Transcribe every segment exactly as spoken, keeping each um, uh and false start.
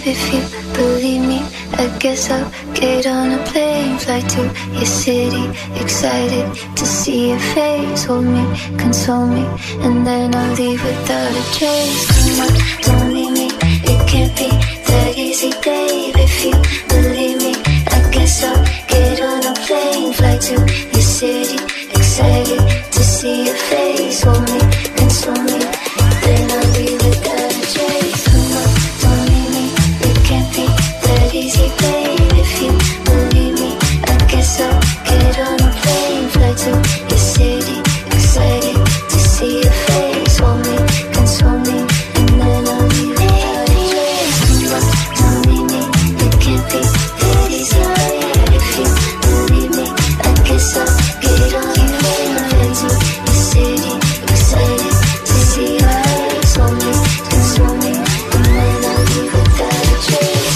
if you believe me. I guess I'll get on a plane, fly to your city, excited to see your face. Hold me, console me, and then I'll leave without a trace. Come on, don't leave me, it can't be that easy, babe. If you believe me, I guess I'll get on a plane, fly to your city, excited to see your face. Hold me, console me, then I'll leave without a trace. Come on, don't leave me, it can't be that easy, babe. If you believe me, I guess I'll get on a plane, fly to your city, excited to see your face. Hold me, console me, and then I'll leave without a trace. Come on, don't leave me, it can't be that easy, babe. If you believe me, I guess I'll get on a plane, fly to your city, excited to see your face. Hold me, console me, and then I'll leave without a trace.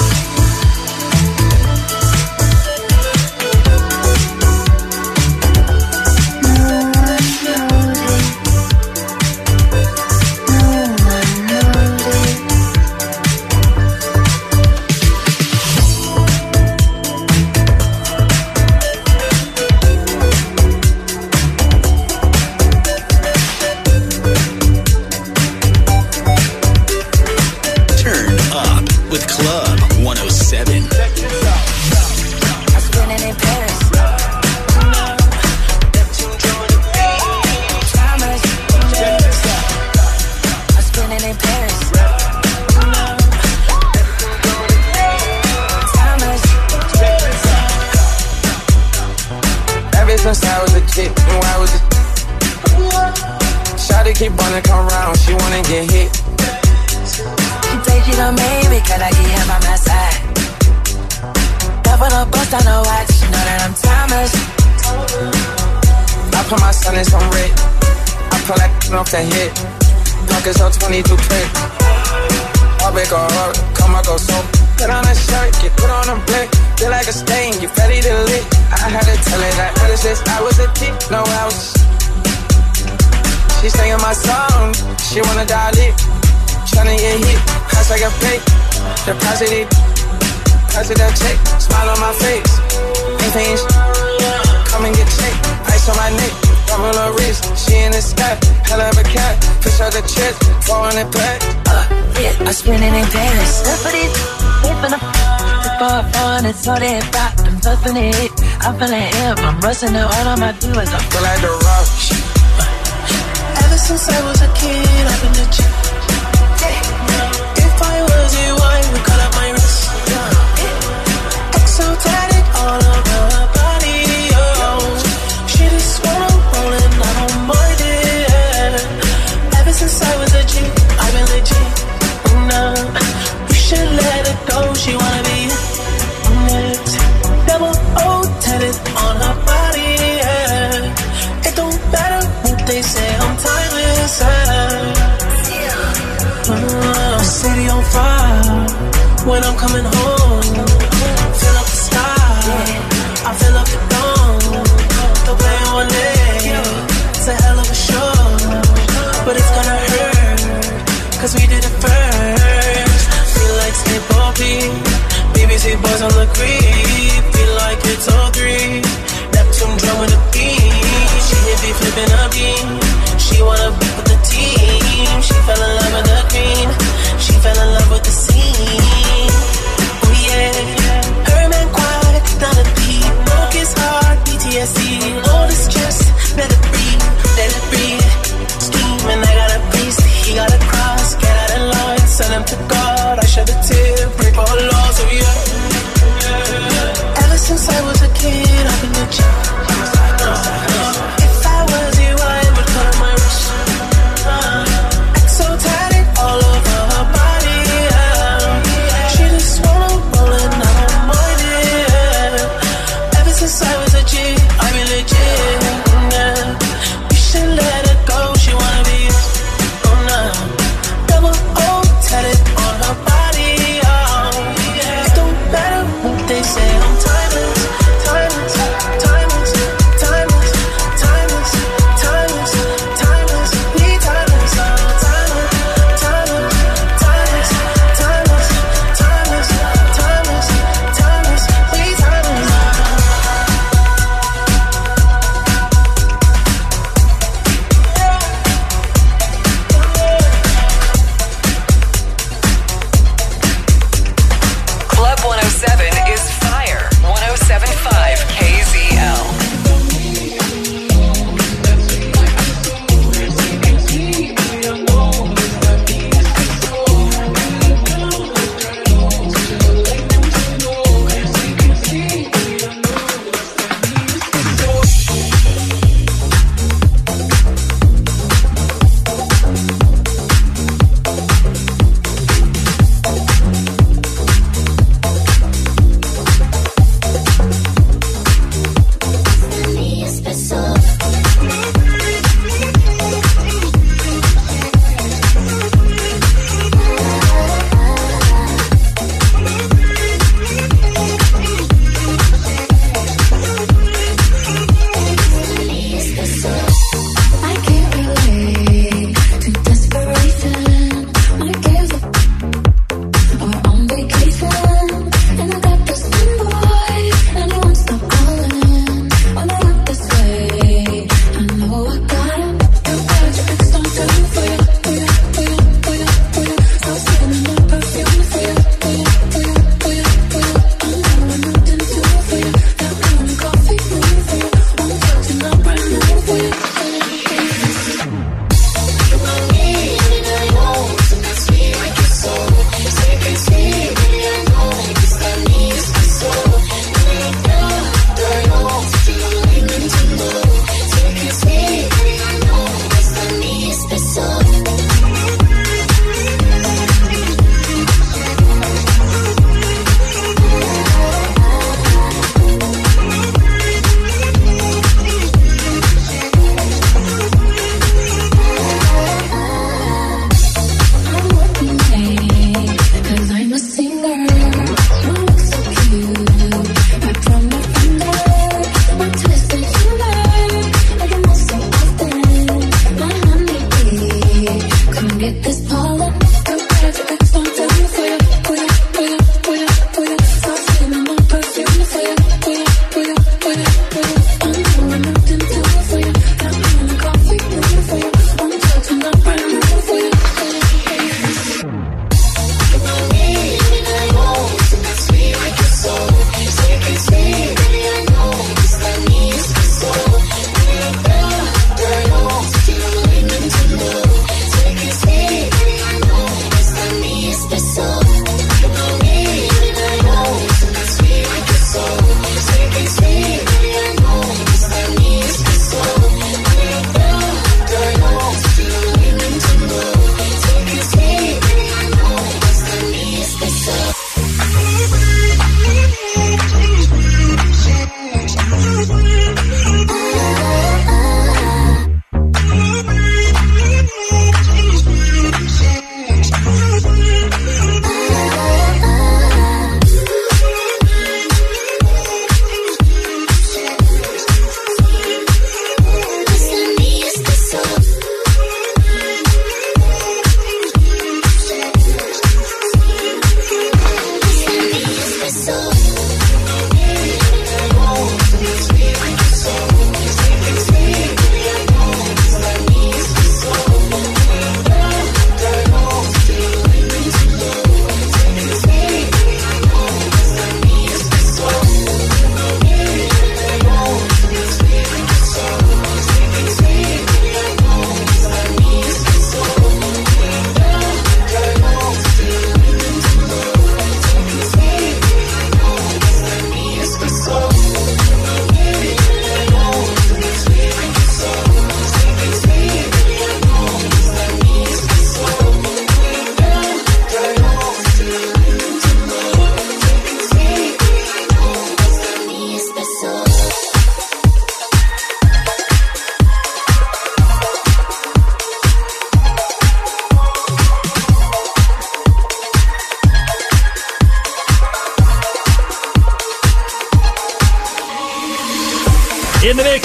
Turn up with Club one oh seven. I spent it in Paris. Thomas. I spent it in Paris. Thomas. Ever since I was a kid, knew I was a Shawty keep wanna come round, she wanna get hit. She say she gon' make me, cause I get him by my side. Double the bust on the watch, you know that I'm Thomas. I put my son in some red, I pull that off the hit. Pockets on twenty-two clip. All big or hard, come on, go so. Put on a shirt, get put on a blick. Feel like a stain, you ready to lick. I had to tell her that ever since I was a kid, no else. She singing my song, she wanna dial it. Tryna get hit, I like a fake. Deposit it, president check. Smile on my face, ain't paying sh- come and get checked. Ice on my neck, double her wrist. She in the sky, hell of a cat. Fish out the chest, four in the pack. Uh, yeah, I spent it in Paris. That's what it, it been a f- for fun, it's all that pop. I'm bustin' it, I'm feeling hip. I'm rustin' it, all I'ma do is I feel like the rush. Ever since I was a kid, I've been the chick. If I was your wife, would cut up my wrist. Exotic all over her body, oh. She just wanna roll and I don't mind it. Ever since I was a G, I've been legit. No, you should let it go. She wanna be next. Double O tatted on her body, yeah. It don't matter what they say, I'm timeless. Uh, city on fire when I'm coming home. Fill up the sky, I fill up the dome. Don't play on day, it's a hell of a show, but it's gonna hurt, cause we did it first. Feel like Skip Poppy, B B C boys on the creep. Feel like it's all three, Neptune drum with a beat. She hit me flipping a beat, she wanna be with the team. She fell in love with the green, she fell in love with the scene. Oh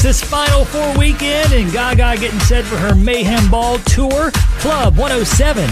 This Final Four weekend, and Gaga getting set for her Mayhem Ball tour. Club one oh seven.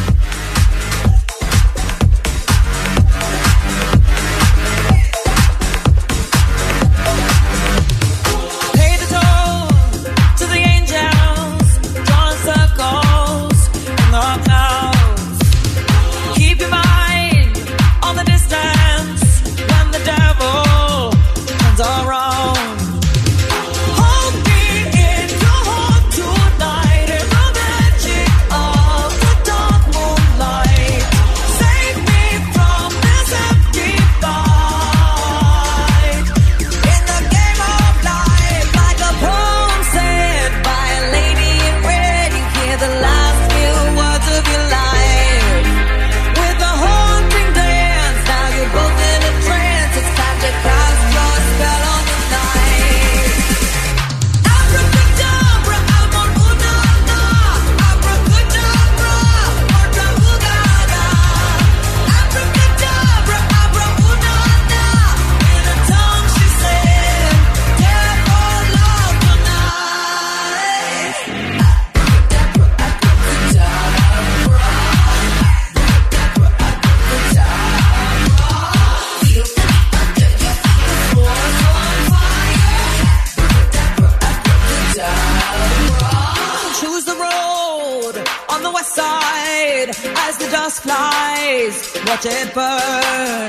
Watch it burn.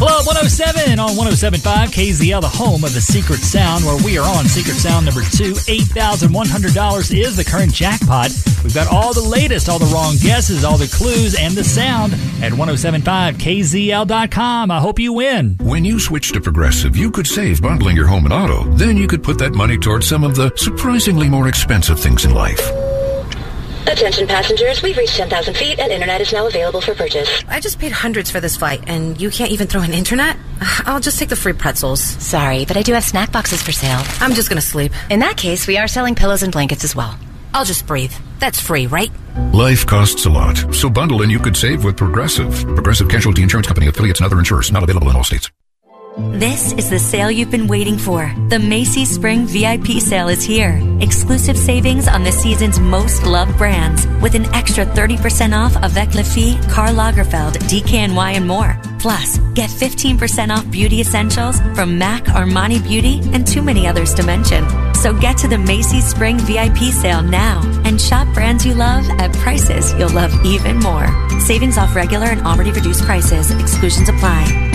Club one oh seven on one oh seven point five K Z L, the home of the Secret Sound, where we are on Secret Sound number two. eight thousand one hundred dollars is the current jackpot. We've got all the latest, all the wrong guesses, all the clues, and the sound at ten seventy-five K Z L dot com. I hope you win. When you switch to Progressive, you could save bundling your home and auto. Then you could put that money towards some of the surprisingly more expensive things in life. Attention passengers, we've reached ten thousand feet and internet is now available for purchase. I just paid hundreds for this flight, and you can't even throw in internet? I'll just take the free pretzels. Sorry, but I do have snack boxes for sale. I'm just gonna sleep. In that case, we are selling pillows and blankets as well. I'll just breathe. That's free, right? Life costs a lot, so bundle and you could save with Progressive. Progressive Casualty Insurance Company, affiliates, and other insurers. Not available in all states. This is the sale you've been waiting for. The Macy's Spring V I P sale is here. Exclusive savings on the season's most loved brands with an extra thirty percent off Avec Les Filles, Karl Lagerfeld, D K N Y, and more. Plus, get fifteen percent off beauty essentials from MAC, Armani Beauty, and too many others to mention. So get to the Macy's Spring V I P sale now and shop brands you love at prices you'll love even more. Savings off regular and already reduced prices. Exclusions apply.